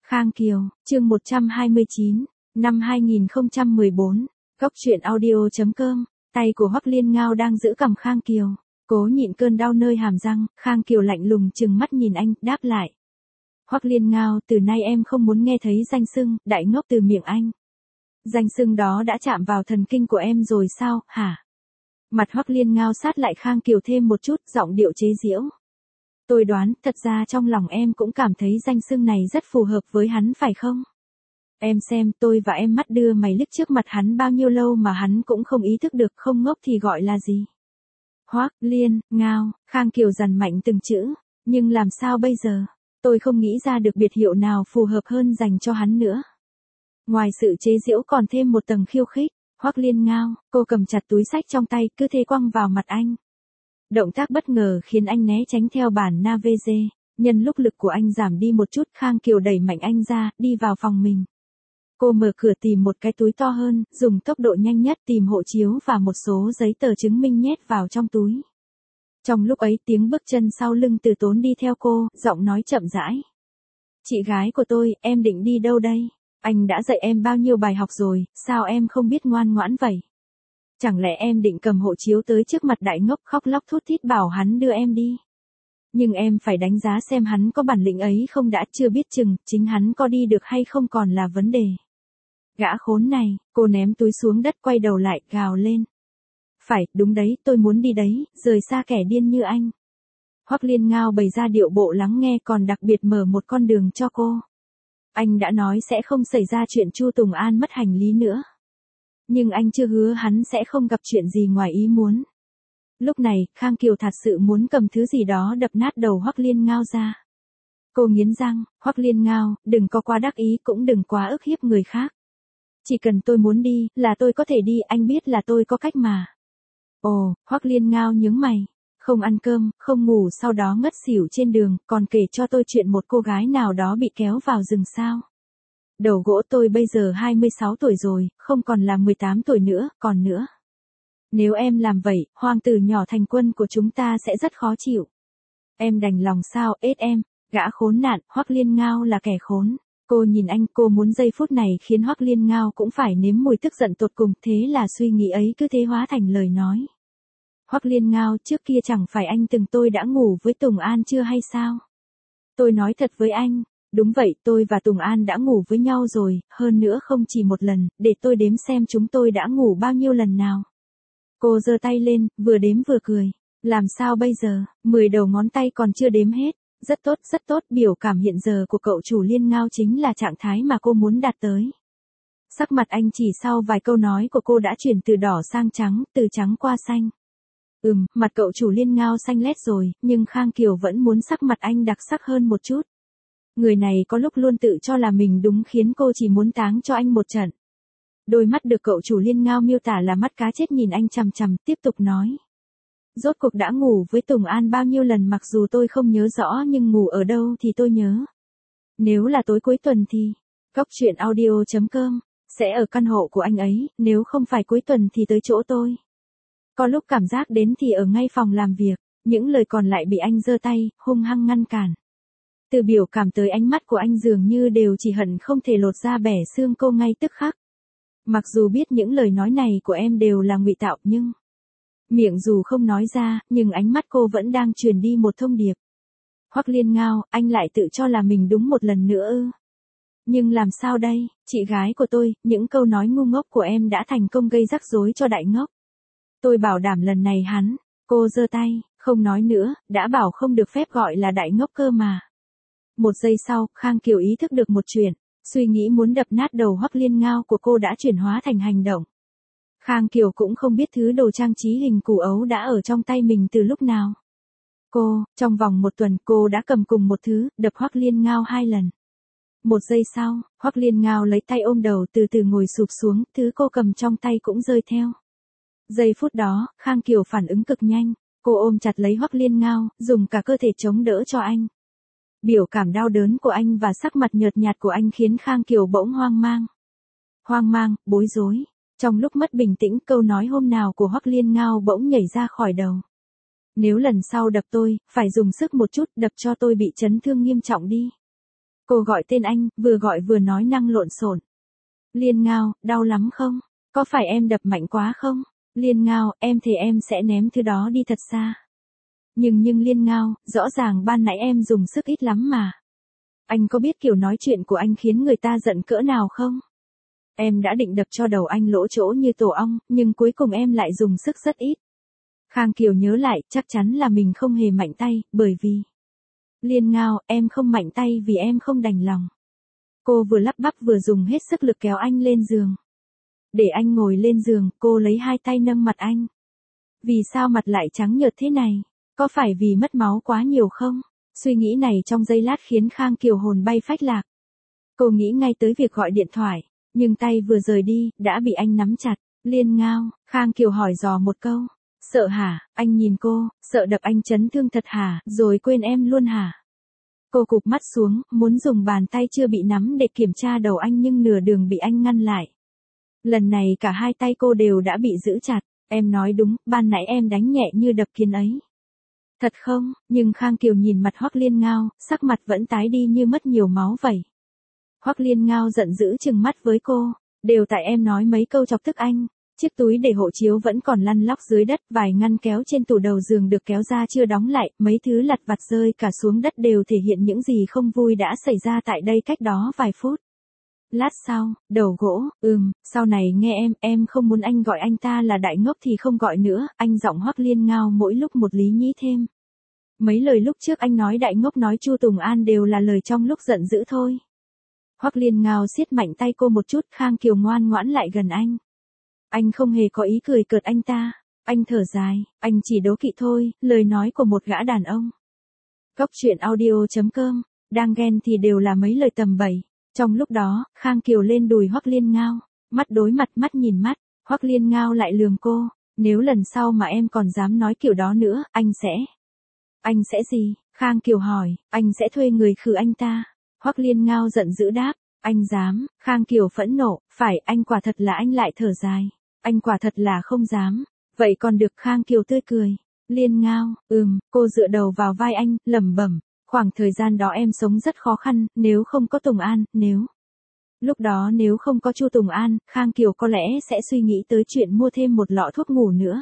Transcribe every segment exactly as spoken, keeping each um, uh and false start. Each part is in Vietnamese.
Khang Kiều, chương một trăm hai mươi chín, năm hai nghìn không trăm mười bốn, góc truyện audio chấm com, tay của Hoắc Liên Ngao đang giữ cằm Khang Kiều, cố nhịn cơn đau nơi hàm răng, Khang Kiều lạnh lùng trừng mắt nhìn anh, đáp lại. Hoắc Liên Ngao, từ nay em không muốn nghe thấy danh xưng, đại ngốc từ miệng anh. Danh xưng đó đã chạm vào thần kinh của em rồi sao, hả? Mặt Hoắc Liên Ngao sát lại Khang Kiều thêm một chút, giọng điệu chế giễu. Tôi đoán, thật ra trong lòng em cũng cảm thấy danh xưng này rất phù hợp với hắn phải không? Em xem, tôi và em mắt đưa mày liếc trước mặt hắn bao nhiêu lâu mà hắn cũng không ý thức được, không ngốc thì gọi là gì? Hoắc Liên Ngao, Khang Kiều dằn mạnh từng chữ, nhưng làm sao bây giờ? Tôi không nghĩ ra được biệt hiệu nào phù hợp hơn dành cho hắn nữa. Ngoài sự chế giễu còn thêm một tầng khiêu khích. Hoắc Liên Ngao, cô cầm chặt túi xách trong tay, cứ thế quăng vào mặt anh. Động tác bất ngờ khiến anh né tránh theo bản na vê giê, nhân lúc lực của anh giảm đi một chút, Khang Kiều đẩy mạnh anh ra, đi vào phòng mình. Cô mở cửa tìm một cái túi to hơn, dùng tốc độ nhanh nhất tìm hộ chiếu và một số giấy tờ chứng minh nhét vào trong túi. Trong lúc ấy tiếng bước chân sau lưng Từ Tốn đi theo cô, giọng nói chậm rãi. Chị gái của tôi, em định đi đâu đây? Anh đã dạy em bao nhiêu bài học rồi, sao em không biết ngoan ngoãn vậy? Chẳng lẽ em định cầm hộ chiếu tới trước mặt đại ngốc khóc lóc thút thít bảo hắn đưa em đi? Nhưng em phải đánh giá xem hắn có bản lĩnh ấy không đã, chưa biết chừng, chính hắn có đi được hay không còn là vấn đề. Gã khốn này, cô ném túi xuống đất quay đầu lại, gào lên. Phải, đúng đấy, tôi muốn đi đấy, rời xa kẻ điên như anh. Hoắc Liên Ngao bày ra điệu bộ lắng nghe còn đặc biệt mở một con đường cho cô. Anh đã nói sẽ không xảy ra chuyện Chu Tùng An mất hành lý nữa. Nhưng anh chưa hứa hắn sẽ không gặp chuyện gì ngoài ý muốn. Lúc này, Khang Kiều thật sự muốn cầm thứ gì đó đập nát đầu Hoắc Liên Ngao ra. Cô nghiến răng, Hoắc Liên Ngao, đừng có quá đắc ý cũng đừng quá ức hiếp người khác. Chỉ cần tôi muốn đi, là tôi có thể đi, anh biết là tôi có cách mà. Ồ, Hoắc Liên Ngao nhướng mày. Không ăn cơm, không ngủ sau đó ngất xỉu trên đường, còn kể cho tôi chuyện một cô gái nào đó bị kéo vào rừng sao. Đầu gỗ tôi bây giờ hai mươi sáu tuổi rồi, không còn là mười tám tuổi nữa, còn nữa. Nếu em làm vậy, hoàng tử nhỏ thành quân của chúng ta sẽ rất khó chịu. Em đành lòng sao, ết em, gã khốn nạn, Hoắc Liên Ngao là kẻ khốn. Cô nhìn anh, cô muốn giây phút này khiến Hoắc Liên Ngao cũng phải nếm mùi tức giận tột cùng, thế là suy nghĩ ấy cứ thế hóa thành lời nói. Hoắc Liên Ngao, trước kia chẳng phải anh từng tôi đã ngủ với Tùng An chưa hay sao? Tôi nói thật với anh, đúng vậy, tôi và Tùng An đã ngủ với nhau rồi, hơn nữa không chỉ một lần, để tôi đếm xem chúng tôi đã ngủ bao nhiêu lần nào. Cô giơ tay lên, vừa đếm vừa cười. Làm sao bây giờ, mười đầu ngón tay còn chưa đếm hết. Rất tốt, rất tốt, biểu cảm hiện giờ của cậu chủ Liên Ngao chính là trạng thái mà cô muốn đạt tới. Sắc mặt anh chỉ sau vài câu nói của cô đã chuyển từ đỏ sang trắng, từ trắng qua xanh. Ừm, mặt cậu chủ Liên Ngao xanh lét rồi, nhưng Khang Kiều vẫn muốn sắc mặt anh đặc sắc hơn một chút. Người này có lúc luôn tự cho là mình đúng khiến cô chỉ muốn táng cho anh một trận. Đôi mắt được cậu chủ Liên Ngao miêu tả là mắt cá chết nhìn anh chằm chằm, tiếp tục nói. Rốt cuộc đã ngủ với Tùng An bao nhiêu lần mặc dù tôi không nhớ rõ nhưng ngủ ở đâu thì tôi nhớ. Nếu là tối cuối tuần thì, góc truyện audio chấm com, sẽ ở căn hộ của anh ấy, nếu không phải cuối tuần thì tới chỗ tôi. Có lúc cảm giác đến thì ở ngay phòng làm việc, những lời còn lại bị anh giơ tay, hung hăng ngăn cản. Từ biểu cảm tới ánh mắt của anh dường như đều chỉ hận không thể lột ra bẻ xương cô ngay tức khắc. Mặc dù biết những lời nói này của em đều là ngụy tạo nhưng... Miệng dù không nói ra, nhưng ánh mắt cô vẫn đang truyền đi một thông điệp. Hoắc Liên Ngao, anh lại tự cho là mình đúng một lần nữa ư. Nhưng làm sao đây, chị gái của tôi, những câu nói ngu ngốc của em đã thành công gây rắc rối cho đại ngốc. Tôi bảo đảm lần này hắn, cô giơ tay, không nói nữa, đã bảo không được phép gọi là đại ngốc cơ mà. Một giây sau, Khang Kiều ý thức được một chuyện, suy nghĩ muốn đập nát đầu Hoắc Liên Ngao của cô đã chuyển hóa thành hành động. Khang Kiều cũng không biết thứ đồ trang trí hình củ ấu đã ở trong tay mình từ lúc nào. Cô, trong vòng một tuần cô đã cầm cùng một thứ, đập Hoắc Liên Ngao hai lần. Một giây sau, Hoắc Liên Ngao lấy tay ôm đầu từ từ ngồi sụp xuống, thứ cô cầm trong tay cũng rơi theo. Giây phút đó, Khang Kiều phản ứng cực nhanh, cô ôm chặt lấy Hoắc Liên Ngao, dùng cả cơ thể chống đỡ cho anh. Biểu cảm đau đớn của anh và sắc mặt nhợt nhạt của anh khiến Khang Kiều bỗng hoang mang. Hoang mang, bối rối. Trong lúc mất bình tĩnh, câu nói hôm nào của Hoắc Liên Ngao bỗng nhảy ra khỏi đầu. Nếu lần sau đập tôi, phải dùng sức một chút, đập cho tôi bị chấn thương nghiêm trọng đi. Cô gọi tên anh, vừa gọi vừa nói năng lộn xộn. Liên Ngao, đau lắm không? Có phải em đập mạnh quá không? Liên Ngao, em thề em sẽ ném thứ đó đi thật xa. Nhưng nhưng Liên Ngao, rõ ràng ban nãy em dùng sức ít lắm mà. Anh có biết kiểu nói chuyện của anh khiến người ta giận cỡ nào không? Em đã định đập cho đầu anh lỗ chỗ như tổ ong, nhưng cuối cùng em lại dùng sức rất ít. Khang Kiều nhớ lại, chắc chắn là mình không hề mạnh tay, bởi vì... Liên Ngao, em không mạnh tay vì em không đành lòng. Cô vừa lắp bắp vừa dùng hết sức lực kéo anh lên giường. Để anh ngồi lên giường, cô lấy hai tay nâng mặt anh. Vì sao mặt lại trắng nhợt thế này? Có phải vì mất máu quá nhiều không? Suy nghĩ này trong giây lát khiến Khang Kiều hồn bay phách lạc. Cô nghĩ ngay tới việc gọi điện thoại, nhưng tay vừa rời đi, đã bị anh nắm chặt. Liên Ngao, Khang Kiều hỏi dò một câu. Sợ hả? Anh nhìn cô, sợ đập anh chấn thương thật hả, rồi quên em luôn hả? Cô cụp mắt xuống, muốn dùng bàn tay chưa bị nắm để kiểm tra đầu anh nhưng nửa đường bị anh ngăn lại. Lần này cả hai tay cô đều đã bị giữ chặt. Em nói đúng, ban nãy em đánh nhẹ như đập kiến ấy. Thật không? Nhưng Khang Kiều nhìn mặt Hoắc Liên Ngao, sắc mặt vẫn tái đi như mất nhiều máu vậy. Hoắc Liên Ngao giận dữ trừng mắt với cô. Đều tại em nói mấy câu chọc tức anh. Chiếc túi để hộ chiếu vẫn còn lăn lóc dưới đất, vài ngăn kéo trên tủ đầu giường được kéo ra chưa đóng lại, mấy thứ lặt vặt rơi cả xuống đất đều thể hiện những gì không vui đã xảy ra tại đây cách đó vài phút. Lát sau, đầu gỗ, ừm, sau này nghe em, em không muốn anh gọi anh ta là đại ngốc thì không gọi nữa, anh giọng Hoắc Liên Ngao mỗi lúc một lý nhí thêm. Mấy lời lúc trước anh nói đại ngốc nói Chu Tùng An đều là lời trong lúc giận dữ thôi. Hoắc Liên Ngao siết mạnh tay cô một chút, Khang Kiều ngoan ngoãn lại gần anh. Anh không hề có ý cười cợt anh ta. Anh thở dài, anh chỉ đố kỵ thôi, lời nói của một gã đàn ông. Góc truyện audio chấm com, đang ghen thì đều là mấy lời tầm bậy. Trong lúc đó, Khang Kiều lên đùi Hoắc Liên Ngao, mắt đối mặt mắt nhìn mắt, Hoắc Liên Ngao lại lườm cô, nếu lần sau mà em còn dám nói kiểu đó nữa, anh sẽ... Anh sẽ gì? Khang Kiều hỏi, anh sẽ thuê người khử anh ta. Hoắc Liên Ngao giận dữ đáp, anh dám, Khang Kiều phẫn nộ, phải, anh quả thật là anh lại thở dài, anh quả thật là không dám, vậy còn được. Khang Kiều tươi cười, Liên Ngao, ừm, cô dựa đầu vào vai anh, lẩm bẩm. Khoảng thời gian đó em sống rất khó khăn, nếu không có Tùng An, nếu... Lúc đó nếu không có Chu Tùng An, Khang Kiều có lẽ sẽ suy nghĩ tới chuyện mua thêm một lọ thuốc ngủ nữa.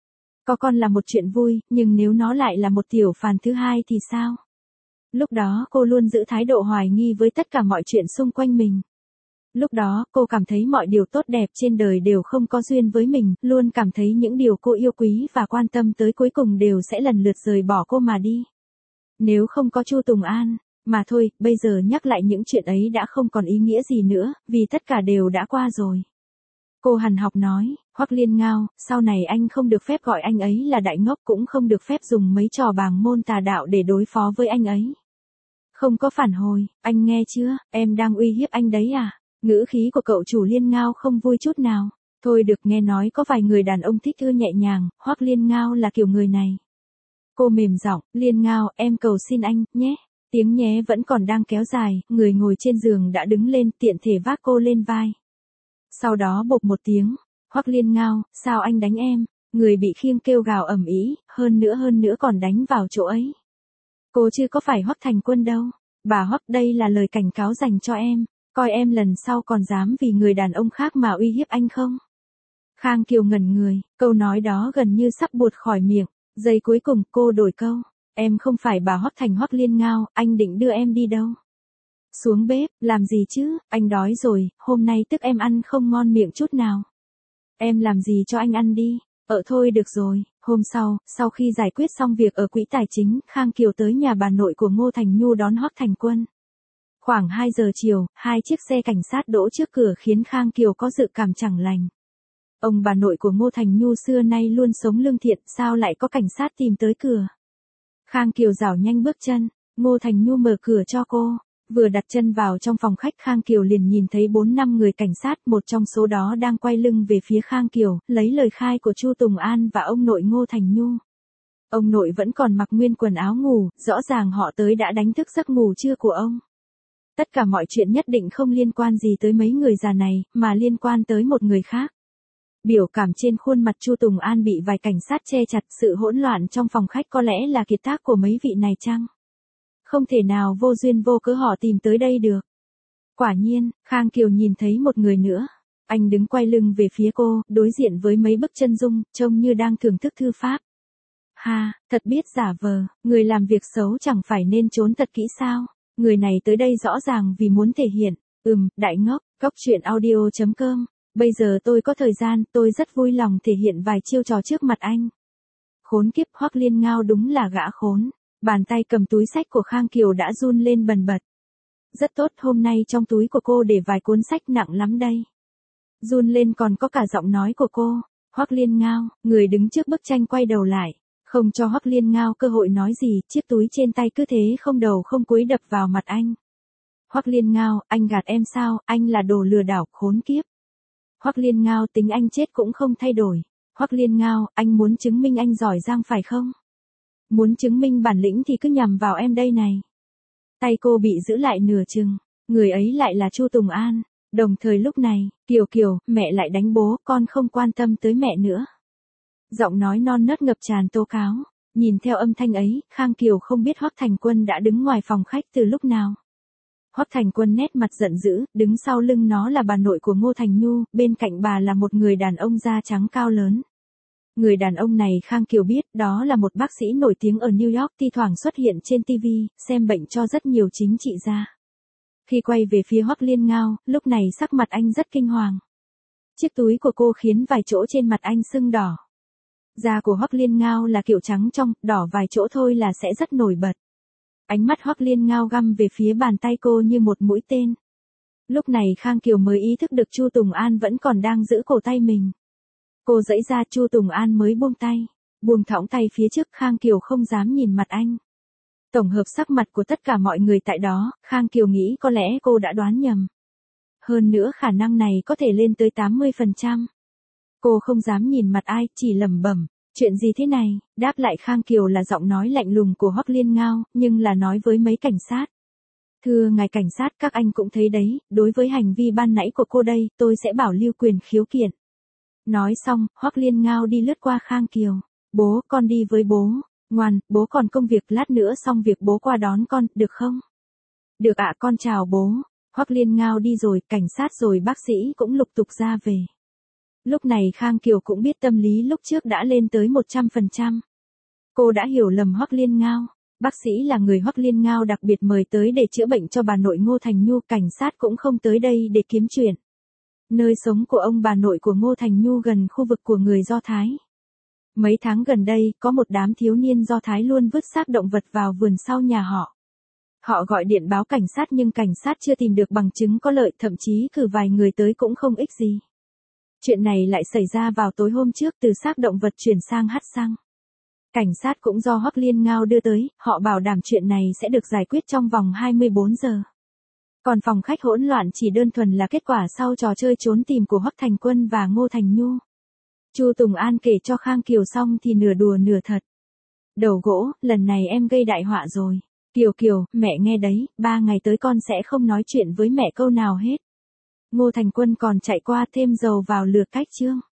Có con là một chuyện vui, nhưng nếu nó lại là một tiểu phàn thứ hai thì sao? Lúc đó cô luôn giữ thái độ hoài nghi với tất cả mọi chuyện xung quanh mình. Lúc đó cô cảm thấy mọi điều tốt đẹp trên đời đều không có duyên với mình, luôn cảm thấy những điều cô yêu quý và quan tâm tới cuối cùng đều sẽ lần lượt rời bỏ cô mà đi. Nếu không có Chu Tùng An, mà thôi, bây giờ nhắc lại những chuyện ấy đã không còn ý nghĩa gì nữa, vì tất cả đều đã qua rồi. Cô hằn học nói, Hoắc Liên Ngao, sau này anh không được phép gọi anh ấy là đại ngốc, cũng không được phép dùng mấy trò bàng môn tà đạo để đối phó với anh ấy. Không có phản hồi, anh nghe chưa, em đang uy hiếp anh đấy à? Ngữ khí của cậu chủ Liên Ngao không vui chút nào. Thôi được, nghe nói có vài người đàn ông thích ưa nhẹ nhàng, Hoắc Liên Ngao là kiểu người này. Cô mềm giọng, Liên Ngao, em cầu xin anh, nhé. Tiếng nhé vẫn còn đang kéo dài, người ngồi trên giường đã đứng lên tiện thể vác cô lên vai. Sau đó bộp một tiếng, Hoắc Liên Ngao, sao anh đánh em? Người bị khiêng kêu gào ầm ĩ, hơn nữa hơn nữa còn đánh vào chỗ ấy. Cô chứ có phải Hoắc Thành Quân đâu. Bà Hoắc, đây là lời cảnh cáo dành cho em, coi em lần sau còn dám vì người đàn ông khác mà uy hiếp anh không? Khang Kiều ngẩn người, câu nói đó gần như sắp buột khỏi miệng. Giây cuối cùng cô đổi câu, em không phải bà Hoắc Thành Hoắc Liên Ngao, anh định đưa em đi đâu? Xuống bếp, làm gì chứ, anh đói rồi, hôm nay tức em ăn không ngon miệng chút nào. Em làm gì cho anh ăn đi, ờ thôi được rồi. Hôm sau, sau khi giải quyết xong việc ở quỹ tài chính, Khang Kiều tới nhà bà nội của Ngô Thành Nhu đón Hoắc Thành Quân. Khoảng hai giờ chiều, hai chiếc xe cảnh sát đỗ trước cửa khiến Khang Kiều có dự cảm chẳng lành. Ông bà nội của Ngô Thành Nhu xưa nay luôn sống lương thiện, sao lại có cảnh sát tìm tới cửa? Khang Kiều rảo nhanh bước chân, Ngô Thành Nhu mở cửa cho cô. Vừa đặt chân vào trong phòng khách, Khang Kiều liền nhìn thấy bốn năm người cảnh sát, một trong số đó đang quay lưng về phía Khang Kiều, lấy lời khai của Chu Tùng An và ông nội Ngô Thành Nhu. Ông nội vẫn còn mặc nguyên quần áo ngủ, rõ ràng họ tới đã đánh thức giấc ngủ trưa của ông. Tất cả mọi chuyện nhất định không liên quan gì tới mấy người già này, mà liên quan tới một người khác. Biểu cảm trên khuôn mặt Chu Tùng An bị vài cảnh sát che chặt, sự hỗn loạn trong phòng khách có lẽ là kiệt tác của mấy vị này chăng? không thể nào vô duyên vô cớ họ tìm tới đây được. Quả nhiên, Khang Kiều nhìn thấy một người nữa. Anh đứng quay lưng về phía cô, đối diện với mấy bức chân dung, trông như đang thưởng thức thư pháp. Ha, thật biết giả vờ, người làm việc xấu chẳng phải nên trốn thật kỹ sao? Người này tới đây rõ ràng vì muốn thể hiện. Ừm, đại ngốc, Cóc Truyện Audio chấm com. Bây giờ tôi có thời gian, tôi rất vui lòng thể hiện vài chiêu trò trước mặt anh. Khốn kiếp, Hoắc Liên Ngao đúng là gã khốn. Bàn tay cầm túi sách của Khang Kiều đã run lên bần bật. Rất tốt, hôm nay trong túi của cô để vài cuốn sách nặng lắm đây. Run lên còn có cả giọng nói của cô. Hoắc Liên Ngao, người đứng trước bức tranh quay đầu lại. Không cho Hoắc Liên Ngao cơ hội nói gì, chiếc túi trên tay cứ thế không đầu không cuối đập vào mặt anh. Hoắc Liên Ngao, anh gạt em sao, anh là đồ lừa đảo, khốn kiếp. Hoắc Liên Ngao, tính anh chết cũng không thay đổi. Hoắc Liên Ngao, anh muốn chứng minh anh giỏi giang phải không? Muốn chứng minh bản lĩnh thì cứ nhằm vào em đây này. Tay cô bị giữ lại nửa chừng, người ấy lại là Chu Tùng An. Đồng thời lúc này, Kiều Kiều, mẹ lại đánh bố, con không quan tâm tới mẹ nữa. Giọng nói non nớt ngập tràn tố cáo. Nhìn theo âm thanh ấy, Khang Kiều không biết Hoắc Thành Quân đã đứng ngoài phòng khách từ lúc nào. Hoắc Thành Quân nét mặt giận dữ, đứng sau lưng nó là bà nội của Ngô Thành Nhu, bên cạnh bà là một người đàn ông da trắng cao lớn. Người đàn ông này Khang Kiều biết, đó là một bác sĩ nổi tiếng ở New York, thi thoảng xuất hiện trên ti vi, xem bệnh cho rất nhiều chính trị gia. Khi quay về phía Hoắc Liên Ngao, lúc này sắc mặt anh rất kinh hoàng. Chiếc túi của cô khiến vài chỗ trên mặt anh sưng đỏ. Da của Hoắc Liên Ngao là kiểu trắng trong, đỏ vài chỗ thôi là sẽ rất nổi bật. Ánh mắt Hoắc Liên Ngao găm về phía bàn tay cô như một mũi tên. Lúc này Khang Kiều mới ý thức được Chu Tùng An vẫn còn đang giữ cổ tay mình. Cô giãy ra, Chu Tùng An mới buông tay. Buông thõng tay phía trước, Khang Kiều không dám nhìn mặt anh. Tổng hợp sắc mặt của tất cả mọi người tại đó, Khang Kiều nghĩ có lẽ cô đã đoán nhầm. Hơn nữa khả năng này có thể lên tới tám mươi phần trăm. Cô không dám nhìn mặt ai, chỉ lẩm bẩm, chuyện gì thế này? Đáp lại Khang Kiều là giọng nói lạnh lùng của Hoắc Liên Ngao, nhưng là nói với mấy cảnh sát. Thưa ngài cảnh sát, các anh cũng thấy đấy, đối với hành vi ban nãy của cô đây, tôi sẽ bảo lưu quyền khiếu kiện. Nói xong, Hoắc Liên Ngao đi lướt qua Khang Kiều. Bố, con đi với bố. Ngoan, bố còn công việc, lát nữa xong việc bố qua đón con, được không? Được ạ, con chào bố. Hoắc Liên Ngao đi rồi, cảnh sát rồi bác sĩ cũng lục tục ra về. Lúc này Khang Kiều cũng biết tâm lý lúc trước đã lên tới một trăm phần trăm. Cô đã hiểu lầm Hoắc Liên Ngao. Bác sĩ là người Hoắc Liên Ngao đặc biệt mời tới để chữa bệnh cho bà nội Ngô Thành Nhu, cảnh sát cũng không tới đây để kiếm chuyện. Nơi sống của ông bà nội của Ngô Thành Nhu gần khu vực của người Do Thái. Mấy tháng gần đây, có một đám thiếu niên Do Thái luôn vứt xác động vật vào vườn sau nhà họ. Họ gọi điện báo cảnh sát nhưng cảnh sát chưa tìm được bằng chứng có lợi, thậm chí cử vài người tới cũng không ích gì. Chuyện này lại xảy ra vào tối hôm trước, từ xác động vật chuyển sang hắt xăng. Cảnh sát cũng do Hoắc Liên Ngao đưa tới, họ bảo đảm chuyện này sẽ được giải quyết trong vòng hai mươi bốn giờ. Còn phòng khách hỗn loạn chỉ đơn thuần là kết quả sau trò chơi trốn tìm của Hoắc Thành Quân và Ngô Thành Nhu. Chu Tùng An kể cho Khang Kiều xong thì nửa đùa nửa thật. Đầu gỗ, lần này em gây đại họa rồi. Kiều Kiều, mẹ nghe đấy, ba ngày tới con sẽ không nói chuyện với mẹ câu nào hết. Ngô Thành Quân còn chạy qua thêm dầu vào lửa cách chương.